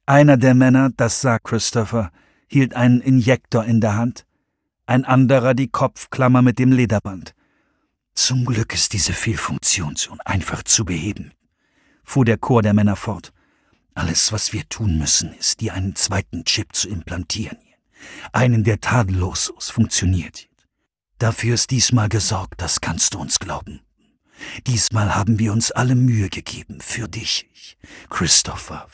Einer der Männer, das sah Christopher, hielt einen Injektor in der Hand, ein anderer die Kopfklammer mit dem Lederband. »Zum Glück ist diese Fehlfunktion so einfach zu beheben«, fuhr der Chor der Männer fort. »Alles, was wir tun müssen, ist, dir einen zweiten Chip zu implantieren. Einen, der tadellos funktioniert. Dafür ist diesmal gesorgt, das kannst du uns glauben. Diesmal haben wir uns alle Mühe gegeben, für dich, Christopher.«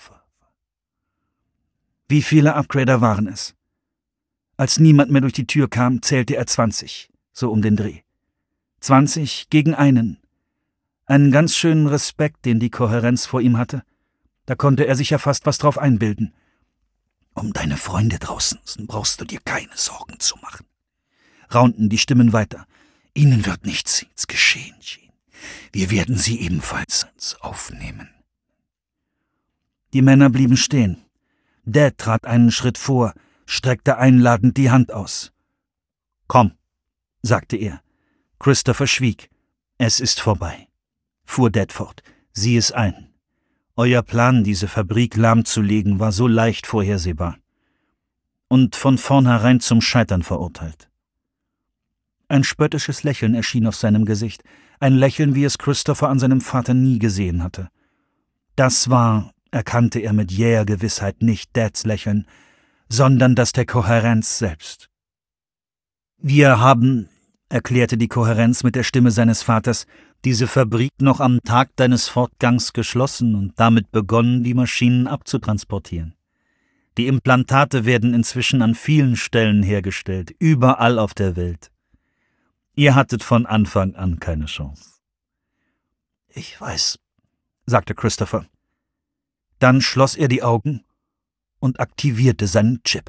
Wie viele Upgrader waren es? Als niemand mehr durch die Tür kam, zählte er 20, so um den Dreh. 20 gegen einen. Einen ganz schönen Respekt, den die Kohärenz vor ihm hatte. Da konnte er sich ja fast was drauf einbilden. »Um deine Freunde draußen brauchst du dir keine Sorgen zu machen«, raunten die Stimmen weiter. »Ihnen wird nichts geschehen. Wir werden sie ebenfalls aufnehmen.« Die Männer blieben stehen. Dad trat einen Schritt vor, streckte einladend die Hand aus. »Komm«, sagte er. Christopher schwieg. »Es ist vorbei«, fuhr Dad fort. »Sieh es ein. Euer Plan, diese Fabrik lahmzulegen, war so leicht vorhersehbar. Und von vornherein zum Scheitern verurteilt.« Ein spöttisches Lächeln erschien auf seinem Gesicht, ein Lächeln, wie es Christopher an seinem Vater nie gesehen hatte. Das war, erkannte er mit jäher Gewissheit, nicht Dads Lächeln, sondern das der Kohärenz selbst. »Wir haben«, erklärte die Kohärenz mit der Stimme seines Vaters, »diese Fabrik noch am Tag deines Fortgangs geschlossen und damit begonnen, die Maschinen abzutransportieren. Die Implantate werden inzwischen an vielen Stellen hergestellt, überall auf der Welt. Ihr hattet von Anfang an keine Chance.« »Ich weiß«, sagte Christopher. Dann schloss er die Augen und aktivierte seinen Chip.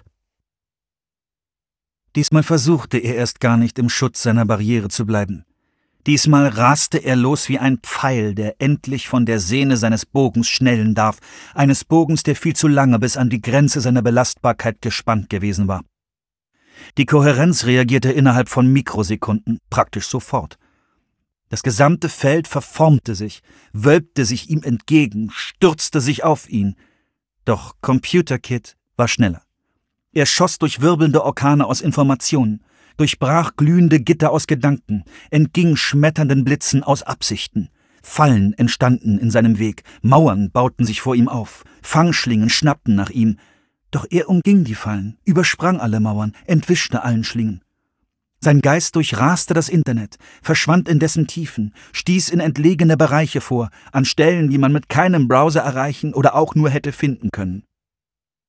Diesmal versuchte er erst gar nicht, im Schutz seiner Barriere zu bleiben. Diesmal raste er los wie ein Pfeil, der endlich von der Sehne seines Bogens schnellen darf, eines Bogens, der viel zu lange bis an die Grenze seiner Belastbarkeit gespannt gewesen war. Die Kohärenz reagierte innerhalb von Mikrosekunden, praktisch sofort. Das gesamte Feld verformte sich, wölbte sich ihm entgegen, stürzte sich auf ihn. Doch Computer Kid war schneller. Er schoss durch wirbelnde Orkane aus Informationen, durchbrach glühende Gitter aus Gedanken, entging schmetternden Blitzen aus Absichten. Fallen entstanden in seinem Weg, Mauern bauten sich vor ihm auf, Fangschlingen schnappten nach ihm. Doch er umging die Fallen, übersprang alle Mauern, entwischte allen Schlingen. Sein Geist durchraste das Internet, verschwand in dessen Tiefen, stieß in entlegene Bereiche vor, an Stellen, die man mit keinem Browser erreichen oder auch nur hätte finden können.